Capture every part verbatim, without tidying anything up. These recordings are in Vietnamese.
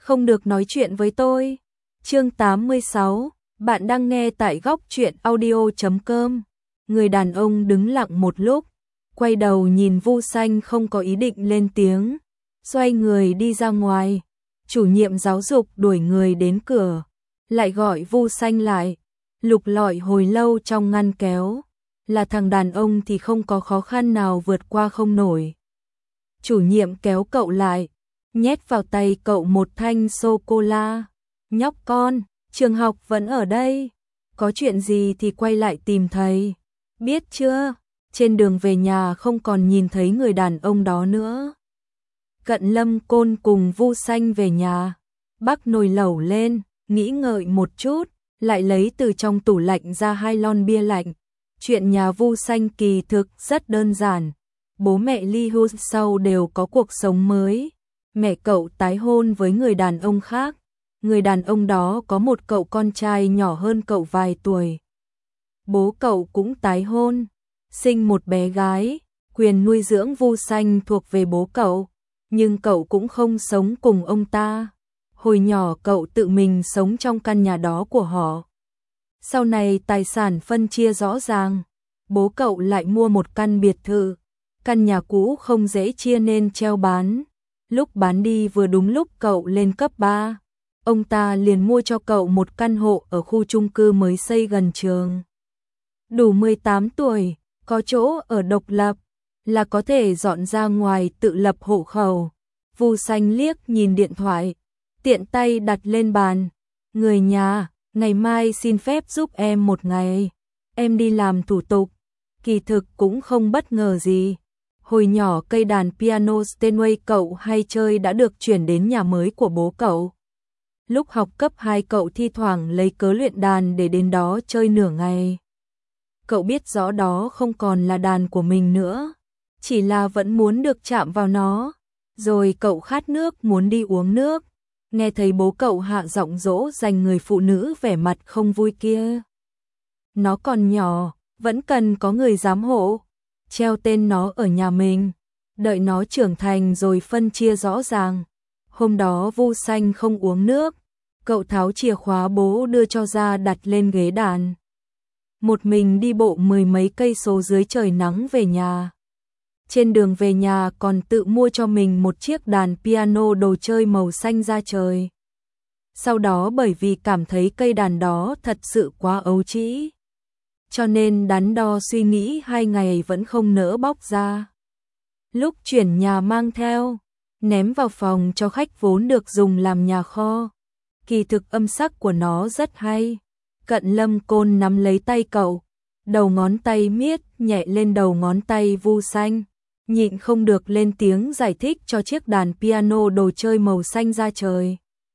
không được nói chuyện với tôi. Chương tám mươi sáu, bạn đang nghe tại góc truyện audio chấm com. Người đàn ông đứng lặng một lúc, quay đầu nhìn Vu Xanh không có ý định lên tiếng, xoay người đi ra ngoài. Chủ nhiệm giáo dục đuổi người đến cửa, lại gọi Vu Xanh lại, lục lọi hồi lâu trong ngăn kéo, là thằng đàn ông thì không có khó khăn nào vượt qua không nổi. Chủ nhiệm kéo cậu lại, nhét vào tay cậu một thanh sô-cô-la. Nhóc con, trường học vẫn ở đây, có chuyện gì thì quay lại tìm thầy, biết chưa? Trên đường về nhà không còn nhìn thấy người đàn ông đó nữa. Cận Lâm Côn cùng Vu Xanh về nhà, bắc nồi lẩu lên, nghĩ ngợi một chút, lại lấy từ trong tủ lạnh ra hai lon bia lạnh. Chuyện nhà Vu Xanh kỳ thực rất đơn giản, bố mẹ ly hôn sau đều có cuộc sống mới. Mẹ cậu tái hôn với người đàn ông khác, người đàn ông đó có một cậu con trai nhỏ hơn cậu vài tuổi. Bố cậu cũng tái hôn, sinh một bé gái, quyền nuôi dưỡng Vu Xanh thuộc về bố cậu, nhưng cậu cũng không sống cùng ông ta. Hồi nhỏ cậu tự mình sống trong căn nhà đó của họ. Sau này tài sản phân chia rõ ràng, bố cậu lại mua một căn biệt thự, căn nhà cũ không dễ chia nên treo bán. Lúc bán đi vừa đúng lúc cậu lên cấp ba, ông ta liền mua cho cậu một căn hộ ở khu chung cư mới xây gần trường. Đủ mười tám tuổi, có chỗ ở độc lập, là có thể dọn ra ngoài tự lập hộ khẩu. Vu Xanh liếc nhìn điện thoại, tiện tay đặt lên bàn. Người nhà, ngày mai xin phép giúp em một ngày, em đi làm thủ tục. Kỳ thực cũng không bất ngờ gì. Hồi nhỏ cây đàn piano Steinway cậu hay chơi đã được chuyển đến nhà mới của bố cậu. Lúc học cấp hai cậu thi thoảng lấy cớ luyện đàn để đến đó chơi nửa ngày. Cậu biết rõ đó không còn là đàn của mình nữa, chỉ là vẫn muốn được chạm vào nó. Rồi cậu khát nước muốn đi uống nước, nghe thấy bố cậu hạ giọng dỗ dành người phụ nữ vẻ mặt không vui kia. Nó còn nhỏ, vẫn cần có người giám hộ, treo tên nó ở nhà mình, đợi nó trưởng thành rồi phân chia rõ ràng. Hôm đó Vu Xanh không uống nước, cậu tháo chìa khóa bố đưa cho ra đặt lên ghế đàn. Một mình đi bộ mười mấy cây số dưới trời nắng về nhà. Trên đường về nhà còn tự mua cho mình một chiếc đàn piano đồ chơi màu xanh da trời. Sau đó bởi vì cảm thấy cây đàn đó thật sự quá ấu trĩ, cho nên đắn đo suy nghĩ hai ngày vẫn không nỡ bóc ra. Lúc chuyển nhà mang theo, ném vào phòng cho khách vốn được dùng làm nhà kho. Kỳ thực âm sắc của nó rất hay. Cận Lâm Côn nắm lấy tay cậu, đầu ngón tay miết nhẹ lên đầu ngón tay Vu Xanh, nhịn không được lên tiếng giải thích cho chiếc đàn piano đồ chơi màu xanh da trời.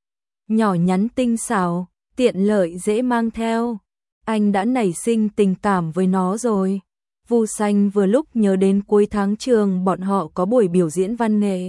Nhỏ nhắn tinh xảo, tiện lợi dễ mang theo. Anh đã nảy sinh tình cảm với nó rồi. Vu Xanh vừa lúc nhớ đến cuối tháng trường bọn họ có buổi biểu diễn văn nghệ.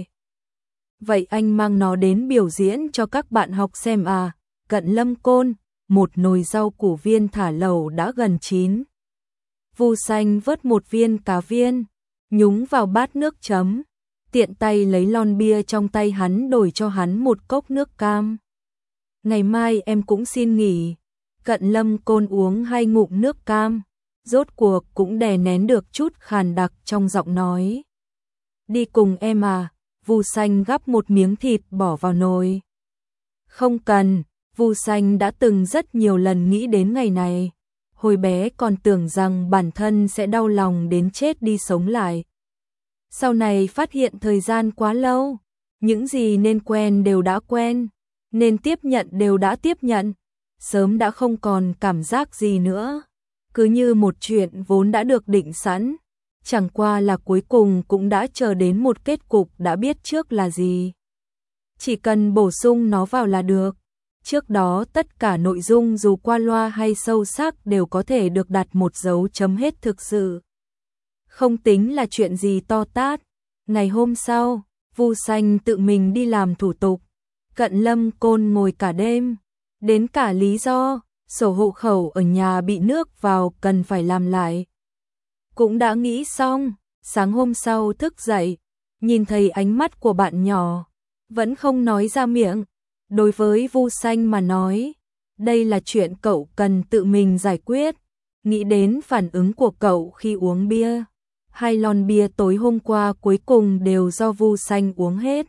Vậy anh mang nó đến biểu diễn cho các bạn học xem à? Cận Lâm Côn, một nồi rau củ viên thả lẩu đã gần chín. Vu Xanh vớt một viên cá viên, nhúng vào bát nước chấm, tiện tay lấy lon bia trong tay hắn đổi cho hắn một cốc nước cam. Ngày mai em cũng xin nghỉ. Cận Lâm Côn uống hai ngụm nước cam, rốt cuộc cũng đè nén được chút khàn đặc trong giọng nói. Đi cùng em à? Vu Xanh gắp một miếng thịt bỏ vào nồi. Không cần. Vu Xanh đã từng rất nhiều lần nghĩ đến ngày này. Hồi bé còn tưởng rằng bản thân sẽ đau lòng đến chết đi sống lại. Sau này phát hiện thời gian quá lâu, những gì nên quen đều đã quen, nên tiếp nhận đều đã tiếp nhận, sớm đã không còn cảm giác gì nữa. Cứ như một chuyện vốn đã được định sẵn, chẳng qua là cuối cùng cũng đã chờ đến một kết cục đã biết trước là gì. Chỉ cần bổ sung nó vào là được. Trước đó tất cả nội dung dù qua loa hay sâu sắc đều có thể được đặt một dấu chấm hết thực sự. Không tính là chuyện gì to tát. Ngày hôm sau, Vu Xanh tự mình đi làm thủ tục. Cận Lâm Côn ngồi cả đêm. Đến cả lý do, sổ hộ khẩu ở nhà bị nước vào cần phải làm lại. Cũng đã nghĩ xong, sáng hôm sau thức dậy, nhìn thấy ánh mắt của bạn nhỏ, vẫn không nói ra miệng. Đối với Vu Xanh mà nói, đây là chuyện cậu cần tự mình giải quyết. Nghĩ đến phản ứng của cậu khi uống bia. Hai lon bia tối hôm qua cuối cùng đều do Vu Xanh uống hết.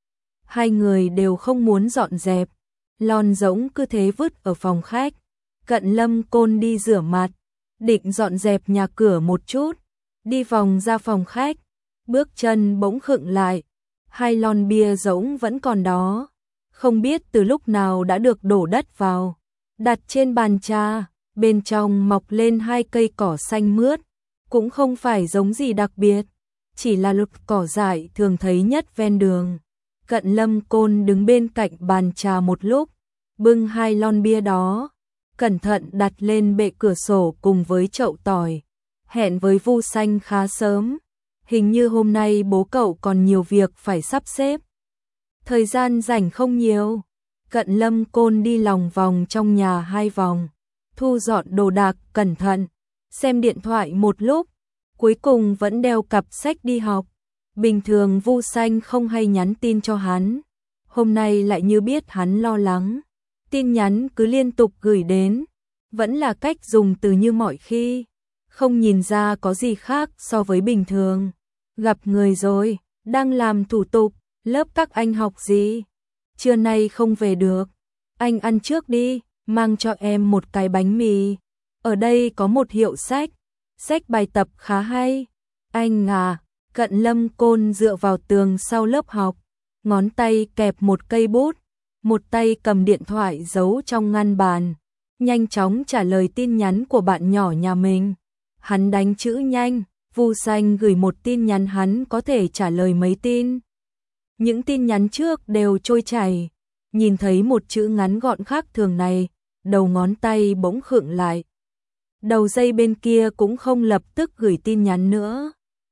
Hai người đều không muốn dọn dẹp. Lon rỗng cứ thế vứt ở phòng khách. Cận Lâm Côn đi rửa mặt, định dọn dẹp nhà cửa một chút, đi vòng ra phòng khách, bước chân bỗng khựng lại. Hai lon bia rỗng vẫn còn đó, không biết từ lúc nào đã được đổ đất vào, đặt trên bàn trà, bên trong mọc lên hai cây cỏ xanh mướt, cũng không phải giống gì đặc biệt, chỉ là lục cỏ dại thường thấy nhất ven đường. Cận Lâm Côn đứng bên cạnh bàn trà một lúc, bưng hai lon bia đó, cẩn thận đặt lên bệ cửa sổ cùng với chậu tỏi. Hẹn với Vu Xanh khá sớm, hình như hôm nay bố cậu còn nhiều việc phải sắp xếp. Thời gian rảnh không nhiều. Cận Lâm Côn đi lòng vòng trong nhà hai vòng, thu dọn đồ đạc cẩn thận, xem điện thoại một lúc, cuối cùng vẫn đeo cặp sách đi học. Bình thường Vu Xanh không hay nhắn tin cho hắn, hôm nay lại như biết hắn lo lắng, tin nhắn cứ liên tục gửi đến, vẫn là cách dùng từ như mọi khi, không nhìn ra có gì khác so với bình thường. Gặp người rồi, đang làm thủ tục, lớp các anh học gì? Trưa nay không về được, anh ăn trước đi, mang cho em một cái bánh mì. Ở đây có một hiệu sách, sách bài tập khá hay. Anh à, Cận Lâm Côn dựa vào tường sau lớp học, ngón tay kẹp một cây bút, một tay cầm điện thoại giấu trong ngăn bàn, nhanh chóng trả lời tin nhắn của bạn nhỏ nhà mình. Hắn đánh chữ nhanh, Vu Xanh gửi một tin nhắn hắn có thể trả lời mấy tin. Những tin nhắn trước đều trôi chảy, nhìn thấy một chữ ngắn gọn khác thường này, đầu ngón tay bỗng khựng lại. Đầu dây bên kia cũng không lập tức gửi tin nhắn nữa.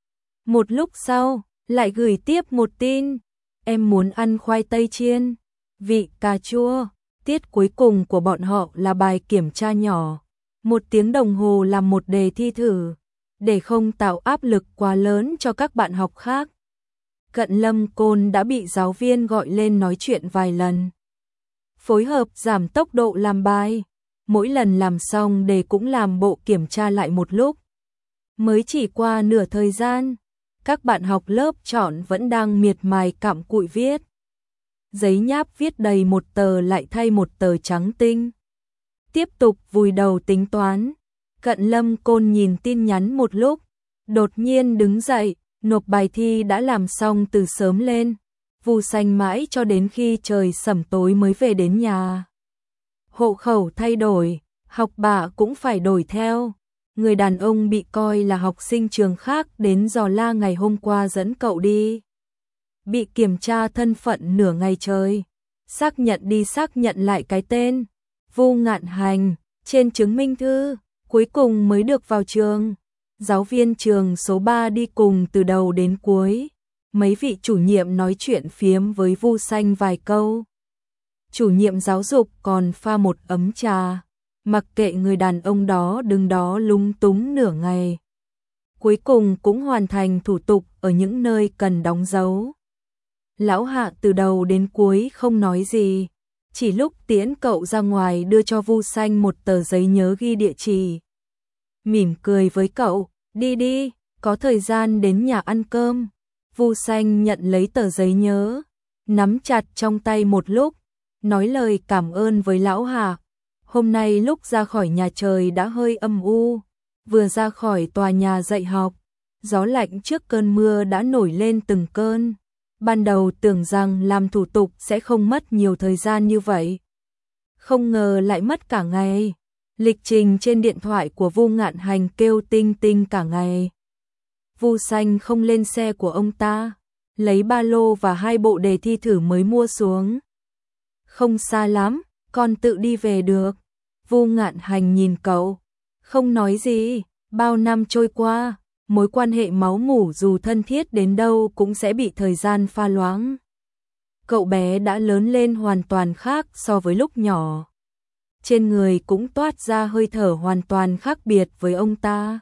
Một lúc sau, lại gửi tiếp một tin, em muốn ăn khoai tây chiên, vị cà chua. Tiết cuối cùng của bọn họ là bài kiểm tra nhỏ, một tiếng đồng hồ làm một đề thi thử, để không tạo áp lực quá lớn cho các bạn học khác. Cận Lâm Côn đã bị giáo viên gọi lên nói chuyện vài lần, phối hợp giảm tốc độ làm bài, mỗi lần làm xong đề cũng làm bộ kiểm tra lại một lúc. Mới chỉ qua nửa thời gian, các bạn học lớp chọn vẫn đang miệt mài cặm cụi viết. Giấy nháp viết đầy một tờ lại thay một tờ trắng tinh. Tiếp tục vùi đầu tính toán. Cận Lâm Côn nhìn tin nhắn một lúc, đột nhiên đứng dậy, nộp bài thi đã làm xong từ sớm lên. Vu Xanh mãi cho đến khi trời sẩm tối mới về đến nhà. Hộ khẩu thay đổi, học bạ cũng phải đổi theo. Người đàn ông bị coi là học sinh trường khác đến dò la ngày hôm qua dẫn cậu đi. Bị kiểm tra thân phận nửa ngày trời, xác nhận đi xác nhận lại cái tên, Vu Ngạn Hành, trên chứng minh thư, cuối cùng mới được vào trường. Giáo viên trường số ba đi cùng từ đầu đến cuối, mấy vị chủ nhiệm nói chuyện phiếm với Vu Xanh vài câu. Chủ nhiệm giáo dục còn pha một ấm trà, mặc kệ người đàn ông đó đứng đó lúng túng nửa ngày. Cuối cùng cũng hoàn thành thủ tục ở những nơi cần đóng dấu. Lão Hạ từ đầu đến cuối không nói gì, chỉ lúc tiễn cậu ra ngoài đưa cho Vu Xanh một tờ giấy nhớ ghi địa chỉ. Mỉm cười với cậu, đi đi, có thời gian đến nhà ăn cơm. Vu Xanh nhận lấy tờ giấy nhớ, nắm chặt trong tay một lúc, nói lời cảm ơn với Lão Hạ. Hôm nay lúc ra khỏi nhà trời đã hơi âm u, vừa ra khỏi tòa nhà dạy học, gió lạnh trước cơn mưa đã nổi lên từng cơn. Ban đầu tưởng rằng làm thủ tục sẽ không mất nhiều thời gian như vậy, không ngờ lại mất cả ngày. Lịch trình trên điện thoại của Vu Ngạn Hành kêu tinh tinh cả ngày. Vu Xanh không lên xe của ông ta, lấy ba lô và hai bộ đề thi thử mới mua xuống. Không xa lắm, con tự đi về được. Vu Ngạn Hành nhìn cậu, không nói gì. Bao năm trôi qua, mối quan hệ máu mủ dù thân thiết đến đâu cũng sẽ bị thời gian pha loãng. Cậu bé đã lớn lên hoàn toàn khác so với lúc nhỏ. Trên người cũng toát ra hơi thở hoàn toàn khác biệt với ông ta.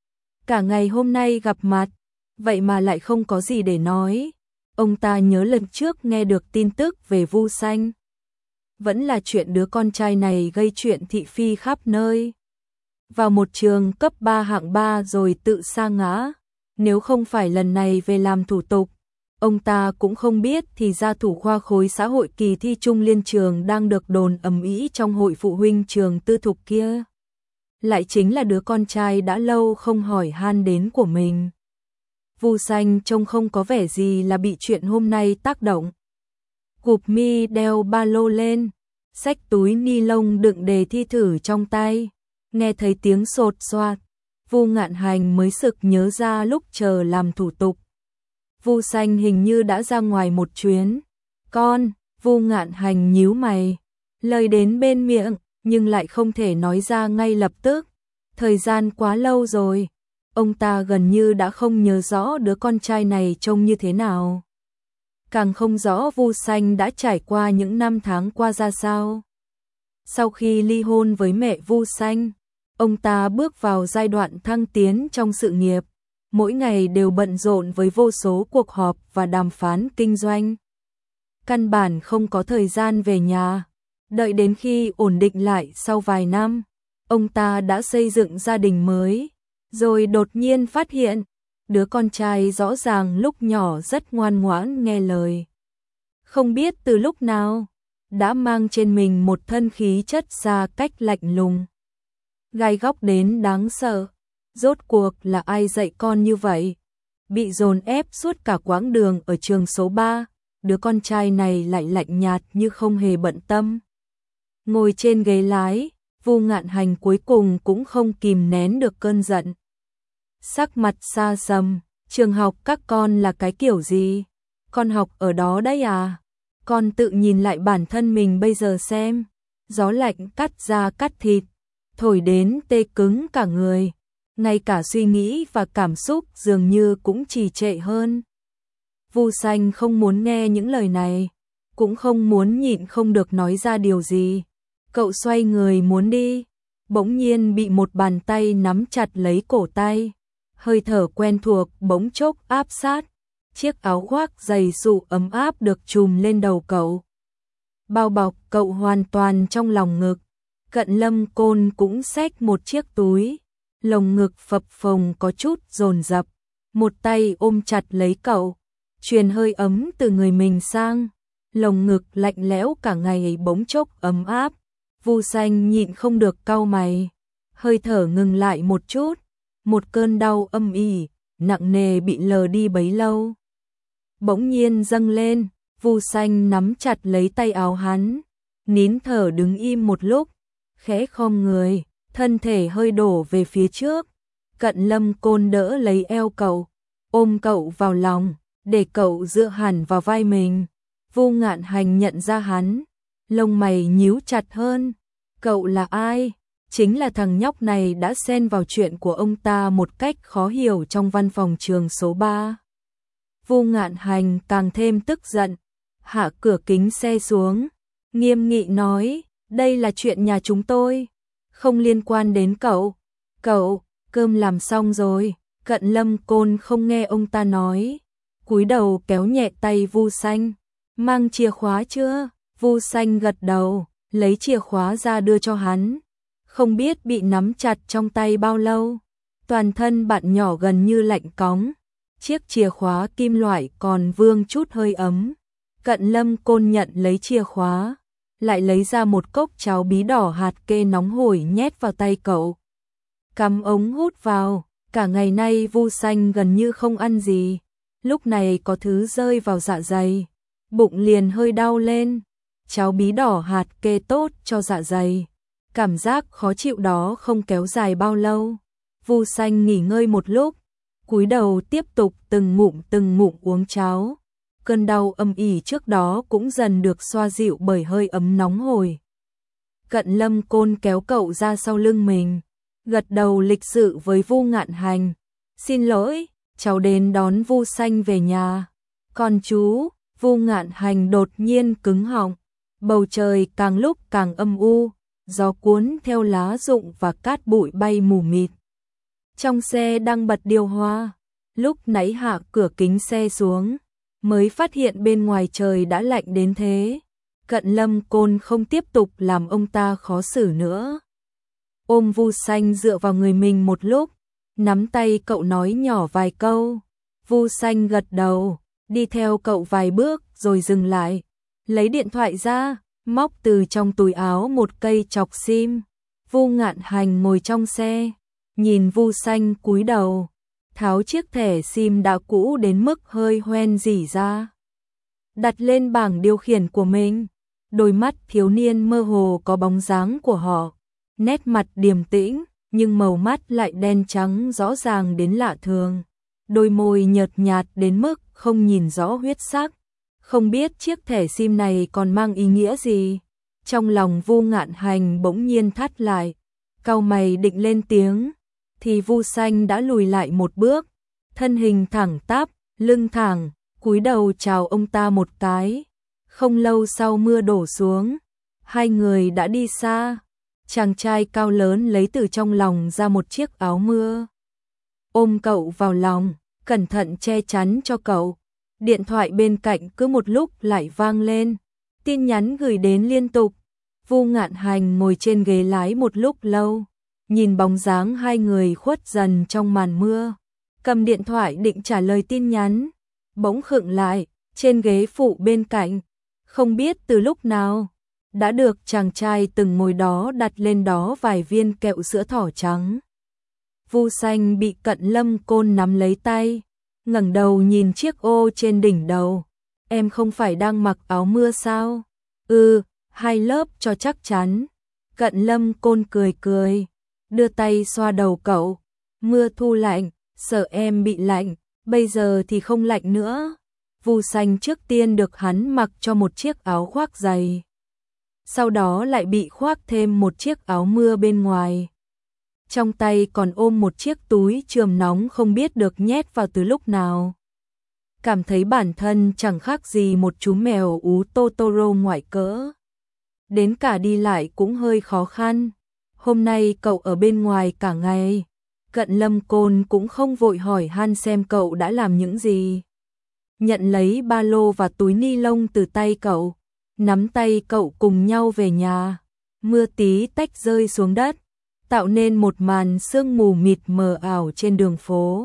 Cả ngày hôm nay gặp mặt, vậy mà lại không có gì để nói. Ông ta nhớ lần trước nghe được tin tức về Vu Xanh, vẫn là chuyện đứa con trai này gây chuyện thị phi khắp nơi. Vào một trường cấp ba hạng ba rồi tự sa ngã, nếu không phải lần này về làm thủ tục, ông ta cũng không biết thì ra thủ khoa khối xã hội kỳ thi trung liên trường đang được đồn ầm ĩ trong hội phụ huynh trường tư thục kia. Lại chính là đứa con trai đã lâu không hỏi han đến của mình. Vu Xanh trông không có vẻ gì là bị chuyện hôm nay tác động. Cụp mi đeo ba lô lên, xách túi ni lông đựng đề thi thử trong tay, nghe thấy tiếng sột soạt, Vu Ngạn Hành mới sực nhớ ra lúc chờ làm thủ tục. Vu Xanh hình như đã ra ngoài một chuyến. Con, Vu Ngạn Hành nhíu mày, lời đến bên miệng nhưng lại không thể nói ra ngay lập tức. Thời gian quá lâu rồi, ông ta gần như đã không nhớ rõ đứa con trai này trông như thế nào. Càng không rõ Vu Xanh đã trải qua những năm tháng qua ra sao. Sau khi ly hôn với mẹ Vu Xanh, ông ta bước vào giai đoạn thăng tiến trong sự nghiệp, mỗi ngày đều bận rộn với vô số cuộc họp và đàm phán kinh doanh. Căn bản không có thời gian về nhà. Đợi đến khi ổn định lại sau vài năm, ông ta đã xây dựng gia đình mới, rồi đột nhiên phát hiện, đứa con trai rõ ràng lúc nhỏ rất ngoan ngoãn nghe lời. Không biết từ lúc nào, đã mang trên mình một thân khí chất xa cách lạnh lùng, gai góc đến đáng sợ. Rốt cuộc là ai dạy con như vậy? Bị dồn ép suốt cả quãng đường ở trường số ba, đứa con trai này lại lạnh nhạt như không hề bận tâm. Ngồi trên ghế lái, Vu Ngạn Hành cuối cùng cũng không kìm nén được cơn giận. Sắc mặt xa sầm, trường học các con là cái kiểu gì? Con học ở đó đấy à? Con tự nhìn lại bản thân mình bây giờ xem. Gió lạnh cắt da cắt thịt, thổi đến tê cứng cả người. Ngay cả suy nghĩ và cảm xúc dường như cũng trì trệ hơn. Vu Xanh không muốn nghe những lời này, cũng không muốn nhịn không được nói ra điều gì. Cậu xoay người muốn đi, bỗng nhiên bị một bàn tay nắm chặt lấy cổ tay. Hơi thở quen thuộc bỗng chốc áp sát, chiếc áo khoác dày sụ ấm áp được trùm lên đầu cậu, bao bọc cậu hoàn toàn trong lòng ngực. Cận Lâm Côn cũng xách một chiếc túi, lồng ngực phập phồng có chút dồn dập, một tay ôm chặt lấy cậu, truyền hơi ấm từ người mình sang, lồng ngực lạnh lẽo cả ngày ấy bỗng chốc ấm áp. Vu Xanh nhịn không được cau mày, hơi thở ngừng lại một chút, một cơn đau âm ỉ, nặng nề bị lờ đi bấy lâu. Bỗng nhiên dâng lên, Vu Xanh nắm chặt lấy tay áo hắn, nín thở đứng im một lúc, khẽ khom người, thân thể hơi đổ về phía trước. Cận Lâm Côn đỡ lấy eo cậu, ôm cậu vào lòng, để cậu dựa hẳn vào vai mình. Vu Ngạn Hành nhận ra hắn, lông mày nhíu chặt hơn. Cậu là ai? Chính là thằng nhóc này đã xen vào chuyện của ông ta một cách khó hiểu trong văn phòng trường số ba. Vu Ngạn Hành càng thêm tức giận, hạ cửa kính xe xuống, nghiêm nghị nói, đây là chuyện nhà chúng tôi, không liên quan đến cậu. Cậu, cơm làm xong rồi. Cận Lâm Côn không nghe ông ta nói, cúi đầu kéo nhẹ tay Vu Xanh. Mang chìa khóa chưa? Vu Xanh gật đầu, lấy chìa khóa ra đưa cho hắn. Không biết bị nắm chặt trong tay bao lâu, toàn thân bạn nhỏ gần như lạnh cóng. Chiếc chìa khóa kim loại còn vương chút hơi ấm. Cận Lâm Côn nhận lấy chìa khóa, lại lấy ra một cốc cháo bí đỏ hạt kê nóng hổi nhét vào tay cậu. Cắm ống hút vào, cả ngày nay Vu Xanh gần như không ăn gì. Lúc này có thứ rơi vào dạ dày, bụng liền hơi đau lên. Cháo bí đỏ hạt kê tốt cho dạ dày. Cảm giác khó chịu đó không kéo dài bao lâu. Vu Xanh nghỉ ngơi một lúc, cúi đầu tiếp tục từng ngụm từng ngụm uống cháo. Cơn đau âm ỉ trước đó cũng dần được xoa dịu bởi hơi ấm nóng hổi. Cận Lâm Côn kéo cậu ra sau lưng mình, gật đầu lịch sự với Vu Ngạn Hành. Xin lỗi, cháu đến đón Vu Xanh về nhà. Còn chú, Vu Ngạn Hành đột nhiên cứng họng. Bầu trời càng lúc càng âm u, gió cuốn theo lá rụng và cát bụi bay mù mịt. Trong xe đang bật điều hòa, lúc nãy hạ cửa kính xe xuống, mới phát hiện bên ngoài trời đã lạnh đến thế. Cận Lâm Côn không tiếp tục làm ông ta khó xử nữa. Ôm Vu Xanh dựa vào người mình một lúc, nắm tay cậu nói nhỏ vài câu. Vu Xanh gật đầu, đi theo cậu vài bước rồi dừng lại, lấy điện thoại ra, móc từ trong túi áo một cây chọc sim. Vu Ngạn Hành ngồi trong xe, nhìn Vu Xanh cúi đầu, tháo chiếc thẻ sim đã cũ đến mức hơi hoen rỉ ra, đặt lên bảng điều khiển của mình. Đôi mắt thiếu niên mơ hồ có bóng dáng của họ, nét mặt điềm tĩnh, nhưng màu mắt lại đen trắng rõ ràng đến lạ thường. Đôi môi nhợt nhạt đến mức không nhìn rõ huyết sắc. Không biết chiếc thẻ sim này còn mang ý nghĩa gì. Trong lòng Vu Ngạn Hành bỗng nhiên thắt lại, cau mày định lên tiếng, thì Vu Xanh đã lùi lại một bước, thân hình thẳng tắp, lưng thẳng, cúi đầu chào ông ta một cái. Không lâu sau mưa đổ xuống, hai người đã đi xa. Chàng trai cao lớn lấy từ trong lòng ra một chiếc áo mưa, ôm cậu vào lòng, cẩn thận che chắn cho cậu. Điện thoại bên cạnh cứ một lúc lại vang lên, tin nhắn gửi đến liên tục. Vu Ngạn Hành ngồi trên ghế lái một lúc lâu, nhìn bóng dáng hai người khuất dần trong màn mưa, cầm điện thoại định trả lời tin nhắn, bỗng khựng lại, trên ghế phụ bên cạnh, không biết từ lúc nào đã được chàng trai từng ngồi đó đặt lên đó vài viên kẹo sữa thỏ trắng. Vu Xanh bị Cận Lâm Côn nắm lấy tay, ngẩng đầu nhìn chiếc ô trên đỉnh đầu. Em không phải đang mặc áo mưa sao? Ừ, hai lớp cho chắc chắn. Cận Lâm Côn cười cười, đưa tay xoa đầu cậu. Mưa thu lạnh, sợ em bị lạnh, bây giờ thì không lạnh nữa. Vu Xanh trước tiên được hắn mặc cho một chiếc áo khoác dày, sau đó lại bị khoác thêm một chiếc áo mưa bên ngoài. Trong tay còn ôm một chiếc túi chườm nóng không biết được nhét vào từ lúc nào. Cảm thấy bản thân chẳng khác gì một chú mèo ú Totoro ngoại cỡ. Đến cả đi lại cũng hơi khó khăn. Hôm nay cậu ở bên ngoài cả ngày. Cận Lâm Côn cũng không vội hỏi han xem cậu đã làm những gì. Nhận lấy ba lô và túi ni lông từ tay cậu, nắm tay cậu cùng nhau về nhà. Mưa tí tách rơi xuống đất, tạo nên một màn sương mù mịt mờ ảo trên đường phố.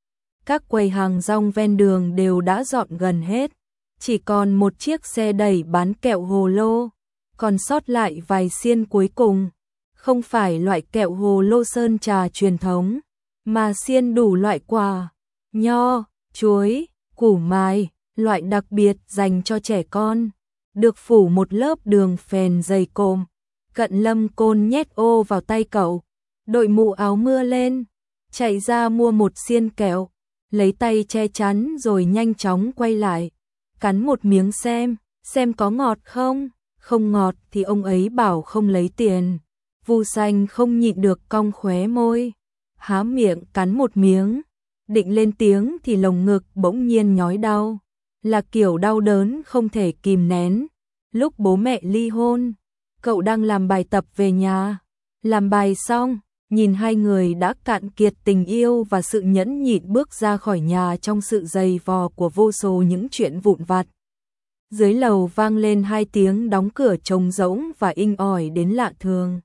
Các quầy hàng rong ven đường đều đã dọn gần hết, chỉ còn một chiếc xe đẩy bán kẹo hồ lô, còn sót lại vài xiên cuối cùng. Không phải loại kẹo hồ lô sơn trà truyền thống, mà xiên đủ loại quả, nho, chuối, củ mài, loại đặc biệt dành cho trẻ con, được phủ một lớp đường phèn dày cộm. Cận Lâm Côn nhét ô vào tay cậu, đội mũ áo mưa lên, chạy ra mua một xiên kẹo, lấy tay che chắn rồi nhanh chóng quay lại, cắn một miếng xem, xem có ngọt không, không ngọt thì ông ấy bảo không lấy tiền. Vu Xanh không nhịn được cong khóe môi, há miệng cắn một miếng, định lên tiếng thì lồng ngực bỗng nhiên nhói đau, là kiểu đau đớn không thể kìm nén. Lúc bố mẹ ly hôn, cậu đang làm bài tập về nhà, làm bài xong, nhìn hai người đã cạn kiệt tình yêu và sự nhẫn nhịn bước ra khỏi nhà trong sự dày vò của vô số những chuyện vụn vặt. Dưới lầu vang lên hai tiếng đóng cửa trống rỗng và inh ỏi đến lạ thường.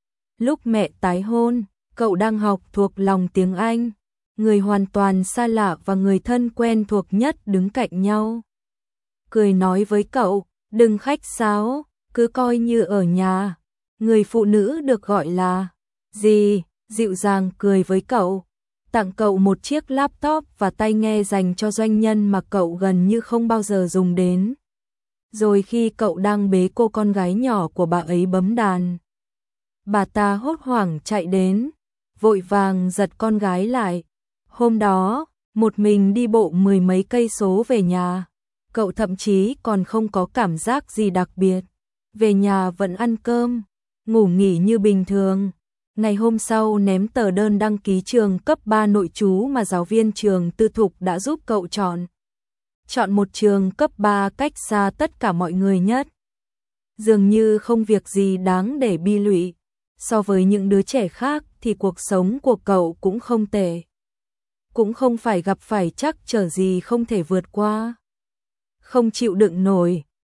Lúc mẹ tái hôn, cậu đang học thuộc lòng tiếng Anh, người hoàn toàn xa lạ và người thân quen thuộc nhất đứng cạnh nhau. Cười nói với cậu, đừng khách sáo, cứ coi như ở nhà. Người phụ nữ được gọi là dì, dịu dàng cười với cậu, tặng cậu một chiếc laptop và tai nghe dành cho doanh nhân mà cậu gần như không bao giờ dùng đến. Rồi khi cậu đang bế cô con gái nhỏ của bà ấy bấm đàn, bà ta hốt hoảng chạy đến, vội vàng giật con gái lại. Hôm đó, một mình đi bộ mười mấy cây số về nhà, cậu thậm chí còn không có cảm giác gì đặc biệt. Về nhà vẫn ăn cơm, ngủ nghỉ như bình thường. Ngày hôm sau ném tờ đơn đăng ký trường cấp ba nội trú mà giáo viên trường tư thục đã giúp cậu chọn. Chọn một trường cấp ba cách xa tất cả mọi người nhất. Dường như không việc gì đáng để bi lụy. So với những đứa trẻ khác thì cuộc sống của cậu cũng không tệ. Cũng không phải gặp phải trắc trở gì không thể vượt qua. Không chịu đựng nổi,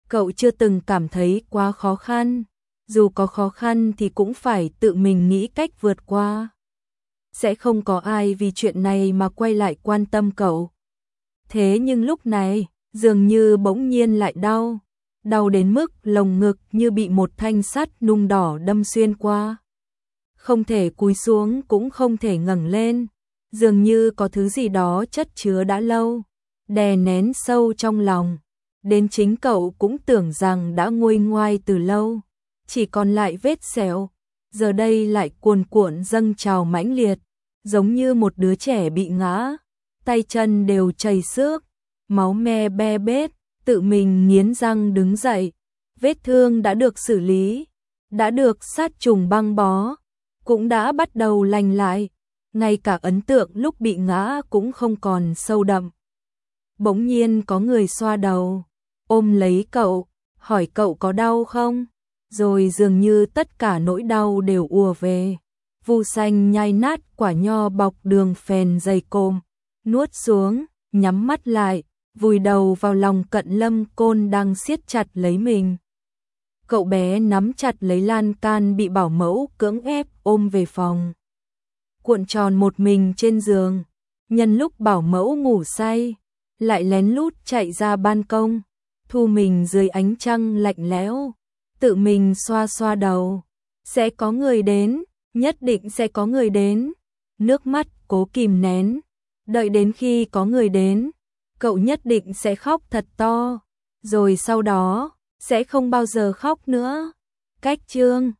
Cậu chưa từng cảm thấy quá khó khăn, dù có khó khăn thì cũng phải tự mình nghĩ cách vượt qua. Sẽ không có ai vì chuyện này mà quay lại quan tâm cậu. Thế nhưng lúc này, dường như bỗng nhiên lại đau, đau đến mức lồng ngực như bị một thanh sắt nung đỏ đâm xuyên qua. Không thể cúi xuống cũng không thể ngẩng lên, dường như có thứ gì đó chất chứa đã lâu, đè nén sâu trong lòng. Đến chính cậu cũng tưởng rằng đã nguôi ngoai từ lâu, chỉ còn lại vết sẹo, giờ đây lại cuồn cuộn dâng trào mãnh liệt, giống như một đứa trẻ bị ngã, tay chân đều chảy xước, máu me be bết, tự mình nghiến răng đứng dậy. Vết thương đã được xử lý, đã được sát trùng băng bó, cũng đã bắt đầu lành lại, ngay cả ấn tượng lúc bị ngã cũng không còn sâu đậm. Bỗng nhiên có người xoa đầu, ôm lấy cậu, hỏi cậu có đau không? Rồi dường như tất cả nỗi đau đều ùa về. Vu Xanh nhai nát quả nho bọc đường phèn dày cộm, nuốt xuống, nhắm mắt lại, vùi đầu vào lòng Cận Lâm Côn đang siết chặt lấy mình. Cậu bé nắm chặt lấy lan can bị bảo mẫu cưỡng ép ôm về phòng. Cuộn tròn một mình trên giường, nhân lúc bảo mẫu ngủ say, lại lén lút chạy ra ban công, thu mình dưới ánh trăng lạnh lẽo, tự mình xoa xoa đầu. Sẽ có người đến, nhất định sẽ có người đến. Nước mắt cố kìm nén, đợi đến khi có người đến, cậu nhất định sẽ khóc thật to, rồi sau đó sẽ không bao giờ khóc nữa. Cách chương